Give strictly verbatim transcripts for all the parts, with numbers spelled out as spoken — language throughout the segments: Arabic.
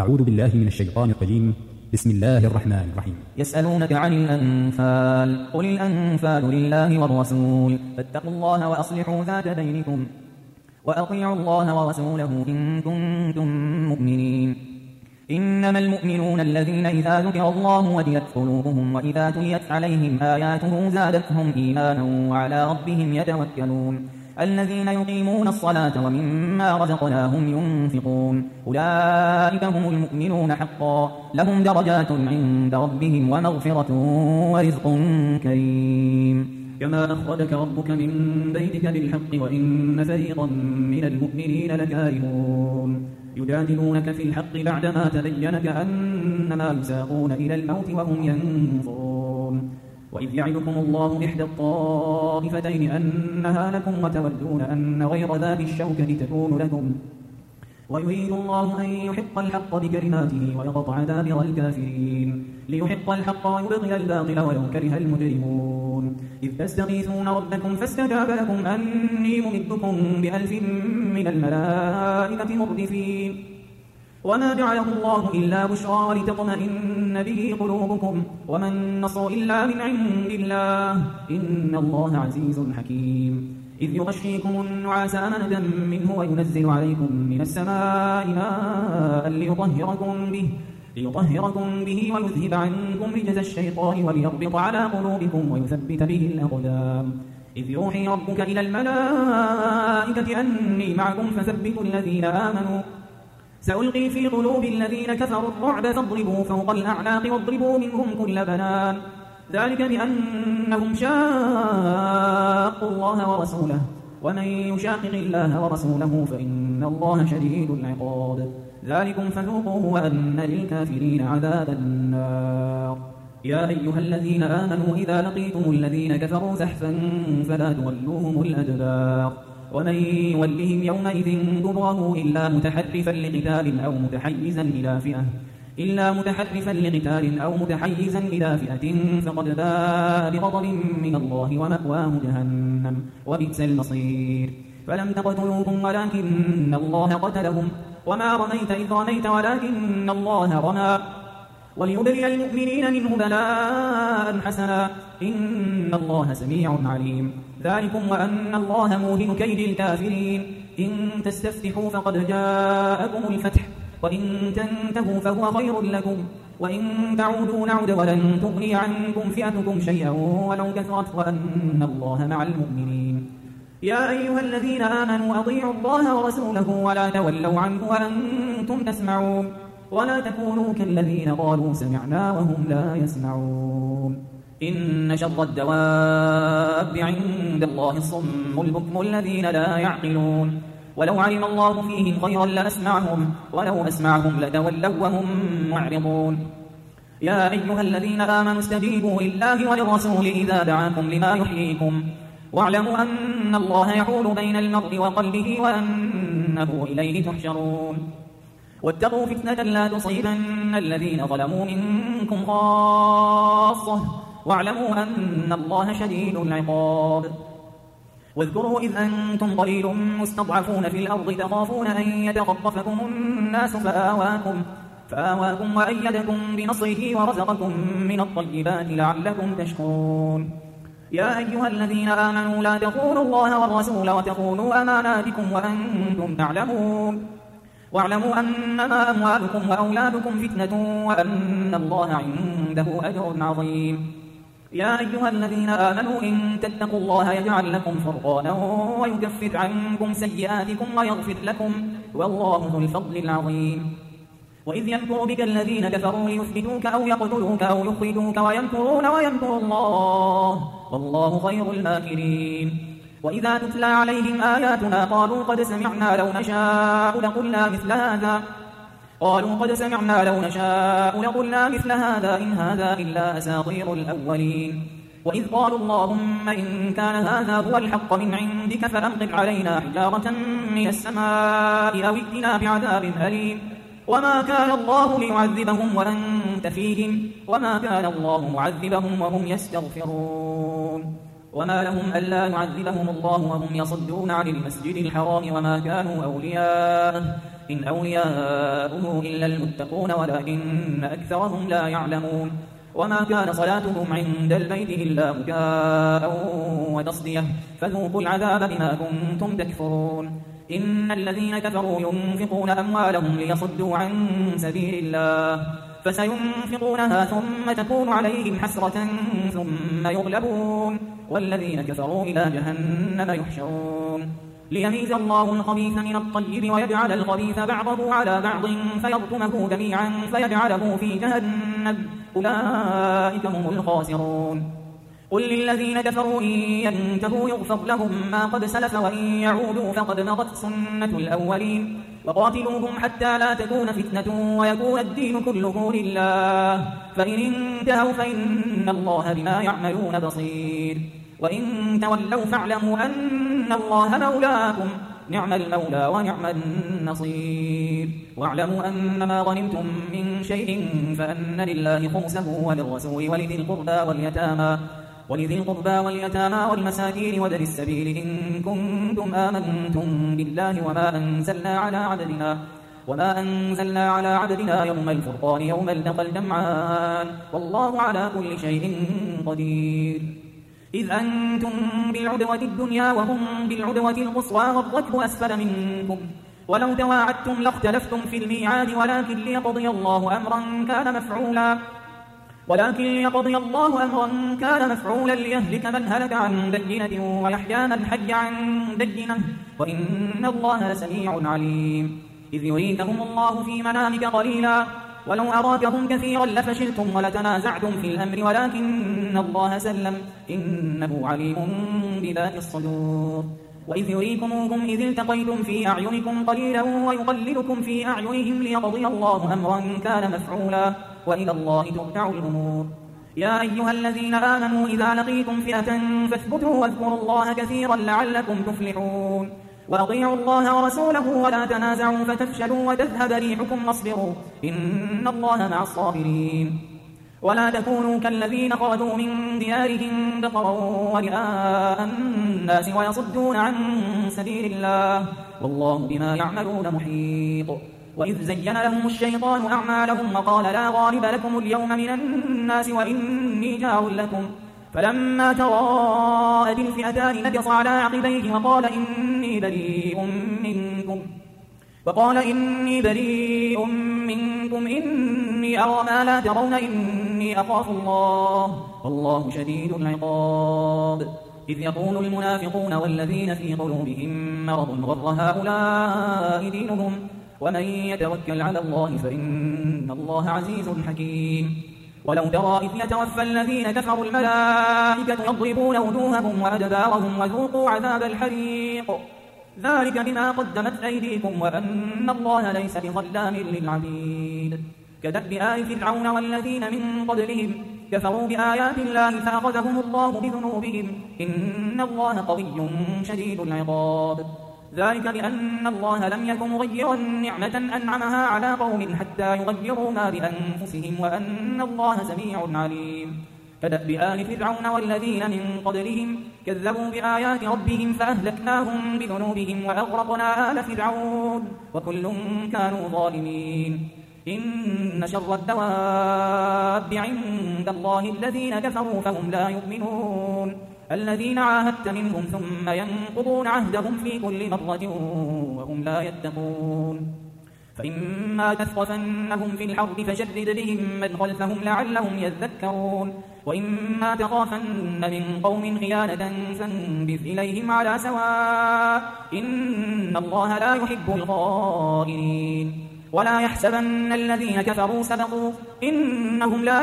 أعوذ بالله من الشيطان الرجيم. بسم الله الرحمن الرحيم. يسألونك عن الأنفال قل الأنفال لله والرسول فاتقوا الله وأصلحوا ذات بينكم وأطيعوا الله ورسوله إن كنتم مؤمنين. إنما المؤمنون الذين إذا ذكر الله وجلت قلوبهم وإذا تليت عليهم آياته زادتهم إيمانا وعلى ربهم يتوكلون. الذين يقيمون الصلاة ومما رزقناهم ينفقون أولئك هم المؤمنون حقا لهم درجات عند ربهم ومغفرة ورزق كريم. كما أخرجك ربك من بيتك بالحق وإن فريقا من المؤمنين لكارهون يجادلونك في الحق بعدما تبين كأنما يساقون إلى الموت وهم ينظرون. وإذ يعدكم الله إحدى الطائفتين أنها لكم وتودون أن غير ذات الشوكة تكون لكم ويريد الله أن يحق الحق بكلماته ويقطع دابر الكافرين ليحق الحق ويبطل الباطل ولو كره المجرمون. إذ تستغيثون ربكم فاستجاب لكم أني ممدكم بألف من الملائكة مردفين وما جعله الله إلا بشرى ولتطمئن به قلوبكم وما النصر إلا من عند الله إن الله عزيز حكيم. إذ يغشيكم النعاس أمنة منه وينزل عليكم من السماء ماء ليطهركم به ليطهركم به ويذهب عنكم رجز الشيطان وليربط على قلوبكم ويثبت به الأقدام. إذ يوحي ربك إلى الملائكة أني معكم فثبتوا الذين آمنوا سألقي في قلوب الذين كفروا الرعب فاضربوا فوق الأعناق واضربوا منهم كل بنان ذلك بأنهم شاقوا الله ورسوله ومن يشاقق الله ورسوله فإن الله شديد العقاب. ذلكم فذوقوه وأن للكافرين عذاب النار. يا أيها الذين آمنوا إذا لقيتم الذين كفروا زحفا فلا تولوهم الأدبار ومن يولهم يومئذ دبره إلا متحرفا لقتال أو متحيزا إلى فئة إلا متحرفا لقتال أو متحيزا إلى فئة فقد باء بغضب من الله ومأواه جهنم وبئس المصير. فلم تقتلوهم ولكن الله قتلهم وما رميت إذ رميت ولكن الله رمى وليبلي المؤمنين منه بلاء حسنا إن الله سميع عليم. ذلكم وأن الله موهن كيد الكافرين. إن تستفتحوا فقد جاءكم الفتح وإن تنتهوا فهو خير لكم وإن تعودوا نعد ولن تغني عنكم فئتكم شيئا ولو كثرت وأن الله مع المؤمنين. يا أيها الذين آمنوا أطيعوا الله ورسوله ولا تولوا عنه وأنتم تسمعون ولا تكونوا كالذين قالوا سمعنا وهم لا يسمعون. إن شر الدواب عند الله الصم البكم الذين لا يعقلون ولو علم الله فيهم خيرا لأسمعهم ولو أسمعهم لتولوا وهم معرضون. يا أيها الذين آمنوا استجيبوا لله وللرسول إذا دعاكم لما يحييكم واعلموا أن الله يحول بين المرء وقلبه وأنه إليه تحشرون. واتقوا فتنة لا تصيبن الذين ظلموا منكم خاصة واعلموا أن الله شديد العقاب. واذكروا إذ أنتم قليل مستضعفون في الأرض تخافون أن يتخطفكم الناس فآواكم, فآواكم وأيدكم بنصره ورزقكم من الطيبات لعلكم تشكرون. يا أيها الذين آمنوا لا تخونوا الله والرسول وتخونوا أماناتكم وأنتم تعلمون واعلموا أنما أموالكم وأولادكم فتنة وأن الله عنده أجر عظيم. يا أيها الذين آمنوا إن تتقوا الله يجعل لكم فرقانا ويكفر عنكم سيئاتكم ويغفر لكم والله ذو الفضل العظيم. وإذ يمكر بك الذين كفروا ليثبتوك أو يقتلوك أو يخرجوك ويمكرون ويمكر الله والله خير الماكرين. وإذا تتلى عليهم آياتنا قالوا قد سمعنا لو نشاء لقلنا مثل هذا قالوا قد سمعنا لو نشاء لقلنا مثل هذا إن هذا إلا أساطير الأولين. وإذ قالوا اللهم إن كان هذا هو الحق من عندك فأمطر علينا حجارة من السماء أو ائتنا بعذاب أليم. وما كان الله ليعذبهم وأنت فيهم وما كان الله معذبهم وهم يستغفرون. وما لهم ألا يعذبهم الله وهم يصدون عن المسجد الحرام وما كانوا أولياءه إن أولياؤه إلا المتقون ولكن أكثرهم لا يعلمون وما كان صلاتهم عند البيت إلا بكاء وتصدية فذوقوا العذاب بما كنتم تكفرون إن الذين كفروا ينفقون أموالهم ليصدوا عن سبيل الله فسينفقونها ثم تكون عليهم حسرة ثم يغلبون والذين كفروا إلى جهنم يحشرون ليميز الله الخبيث من الطيب ويجعل الخبيث بعضه على بعض فيركمه جميعا فيجعله في جهنم أولئك هم الخاسرون قل للذين كفروا إن ينتهوا يغفر لهم ما قد سلف وإن يعودوا فقد مضت سنة الأولين وقاتلوهم حتى لا تكون فتنة ويكون الدين كله لله فإن انتهوا فإن الله بما يعملون بصير وإن تولوا فاعلموا أن الله مولاكم نعم المولى ونعم النصير واعلموا أن ما غنمتم من شيء فأن لله خمسه وللرسول ولذي القربى واليتامى ولذي القربى واليتامى والمساكين وابن السبيل إن كنتم آمنتم بالله وما أنزلنا على عبدنا وما أنزلنا على عبدنا يوم الفرقان يوم التقى الجمعان والله على كل شيء قدير إذ أنتم بالعدوة الدنيا وهم بالعدوة القصوى والركب أسفل منكم ولو تواعدتم لاختلفتم في الميعاد ولكن ليقضي الله أمرا كان مفعولا ولكن يقضي الله أمرا كان مفعولا ليهلك من هلك عن بينة ويحيى من حي عن بينة وإن الله لسميع عليم إذ يريكهم الله في منامك قليلا ولو أراكهم كثيرا لفشلتم ولتنازعتم في الأمر ولكن الله سلم إنه عليم بذات الصدور وإذ يريكموهم إذ التقيتم في أعينكم قليلا ويقللكم في أعينهم ليقضي الله أمرا كان مفعولا وإلى الله ترجع الأمور يا أيها الذين آمنوا إذا لقيتم فئة فاثبتوا واذكروا الله كثيرا لعلكم تفلحون وأطيعوا الله ورسوله ولا تنازعوا فتفشلوا وتذهب ريحكم واصبروا إن الله مع الصابرين ولا تكونوا كالذين خرجوا من ديارهم بطرا ورئاء الناس ويصدون عن سبيل الله والله بما يعملون محيط وإذ زين لهم الشيطان أعمالهم وقال لا غالب لكم اليوم من الناس وإني جار لكم فلما تراءت الفئتان نكص على عقبيه وقال إني بريء منكم وقال إني بريء منكم إني أرى ما لا ترون إني أخاف الله والله شديد العقاب إذ يقول المنافقون والذين في قلوبهم مرض غر هؤلاء دينهم ومن يتوكل على الله فإن الله عزيز حكيم ولو ترى إذ يتوفى الذين كفروا الملائكة يضربون وجوههم وأدبارهم وذوقوا عذاب الحريق ذلك بما قدمت أيديكم وأن الله ليس بظلام للعبيد كدأب آل فرعون والذين من قبلهم كفروا بآيات الله فأخذهم الله بذنوبهم إن الله قوي شديد العقاب ذلك بأن الله لم يكن مغيرا نعمة أنعمها على قوم حتى يغيروا ما بأنفسهم وأن الله سميع عليم كدأب آل فرعون والذين من قبلهم كذبوا بآيات ربهم فأهلكناهم بذنوبهم وأغرقنا آل فرعون وكل كانوا ظالمين إن شر الدواب عند الله الذين كفروا فهم لا يؤمنون الذين عاهدت منهم ثم ينقضون عهدهم في كل مرة وهم لا يتقون فإما تثقفنهم في الحرب فشرد بهم من خلفهم لعلهم يذكرون وإما تخافن من قوم خيانة فانبذ إليهم على سواء إن الله لا يحب الخائنين ولا يحسبن الذين كفروا سبقوا إنهم لا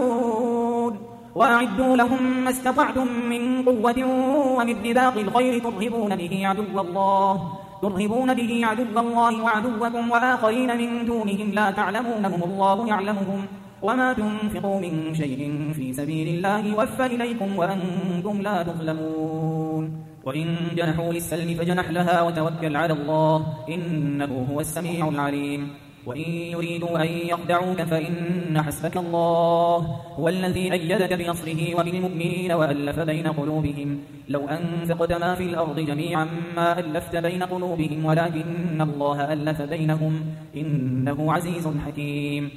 يعجزون وأعدوا لهم ما استطعتم من قوة ومن رباط الخيل ترهبون به عدو الله ترهبون به عدو الله وعدوكم وآخرين من دونهم لا تعلمونهم الله يعلمهم وما تنفقوا من شيء في سبيل الله يوفى إليكم وأنتم لا تظلمون وإن جنحوا للسلم فجنح لها وتوكل على الله إنه هو السميع العليم وإن يريدوا أن يخدعوك فإن حسبك الله هو الذي أيدك بنصره وبالمؤمنين وألف بين قلوبهم لو أنفقت ما في الأرض جميعا ما ألفت بين قلوبهم ولكن الله ألف بينهم إنه عزيز حكيم.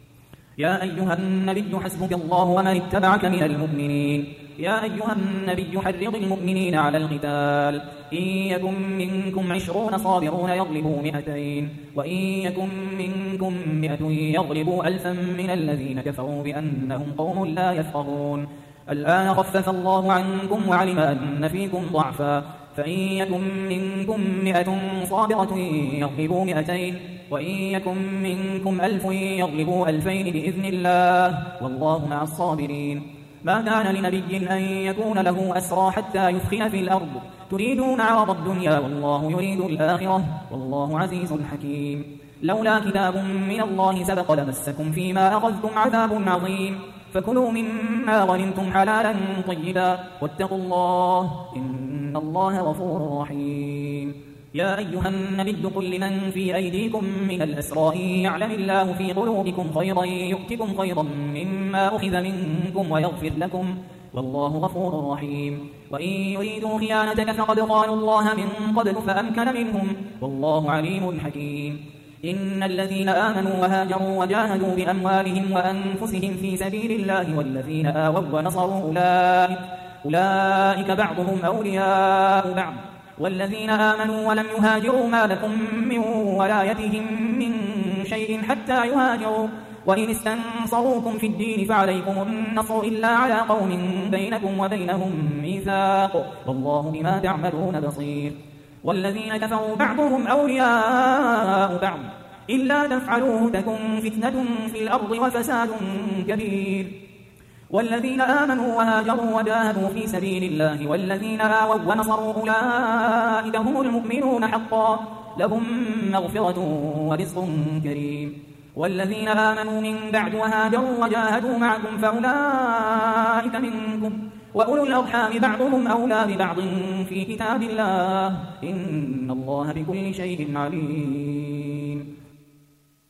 يا أيها النبي حسبك الله ومن اتبعك من المؤمنين. يا أيها النبي حرض المؤمنين على القتال إن يكن منكم عشرون صابرون يغلبوا مئتين وإن يكن منكم مئة يغلبوا ألفا من الذين كفروا بأنهم قوم لا يفقهون. الآن خفف الله عنكم وعلم أن فيكم ضعفا فإن يكن منكم مئة صابرة يغلبوا مئتين وإن يكن منكم ألف يغلبوا ألفين بإذن الله والله مع الصابرين. ما كان لنبي أن يكون له أسرى حتى يثخن في الأرض تريدون عرض الدنيا والله يريد الآخرة والله عزيز حكيم. لولا كتاب من الله سبق لمسكم فيما أخذتم عذاب عظيم فكلوا مما غنمتم حلالا طيبا واتقوا الله إن الله غفور رحيم. يا أيها النبي قل لمن في أيديكم من الأسرى إن يعلم الله في قلوبكم خيرا يؤتكم خيرا مما أخذ منكم ويغفر لكم والله غفور رحيم. وإن يريدوا خيانتك فقد خانوا الله من قبل فأمكن منهم والله عليم حكيم. إن الذين آمنوا وهاجروا وجاهدوا بأموالهم وأنفسهم في سبيل الله والذين آووا ونصروا أولئك, أولئك بعضهم أولياء بعض والذين آمنوا ولم يهاجروا ما لكم من ولايتهم من شيء حتى يهاجروا وإن استنصروكم في الدين فعليكم النصر إلا على قوم بينكم وبينهم ميثاق والله بما تعملون بصير. والذين كفروا بعضهم أولياء بعض إلا تفعلوه تكن فتنة في الأرض وفساد كبير. والذين آمنوا وهاجروا وجاهدوا في سبيل الله والذين آووا ونصروا أولئك هم المؤمنون حقا لهم مغفرة ورزق كريم. والذين آمنوا من بعد وهاجروا وجاهدوا معكم فأولئك منكم وأولو الأرحام بعضهم أولى ببعض في كتاب الله إن الله بكل شيء عليم.